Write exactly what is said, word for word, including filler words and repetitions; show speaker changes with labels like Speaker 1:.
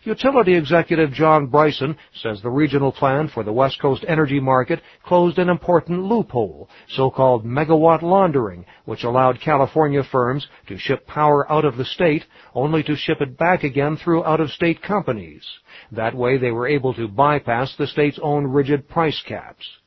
Speaker 1: Utility executive John Bryson says the regional plan for the West Coast energy market closed an important loophole, so-called megawatt laundering, which allowed California firms to ship power out of the state only to ship it back again through out-of-state companies. That way they were able to bypass the state's own rigid price caps.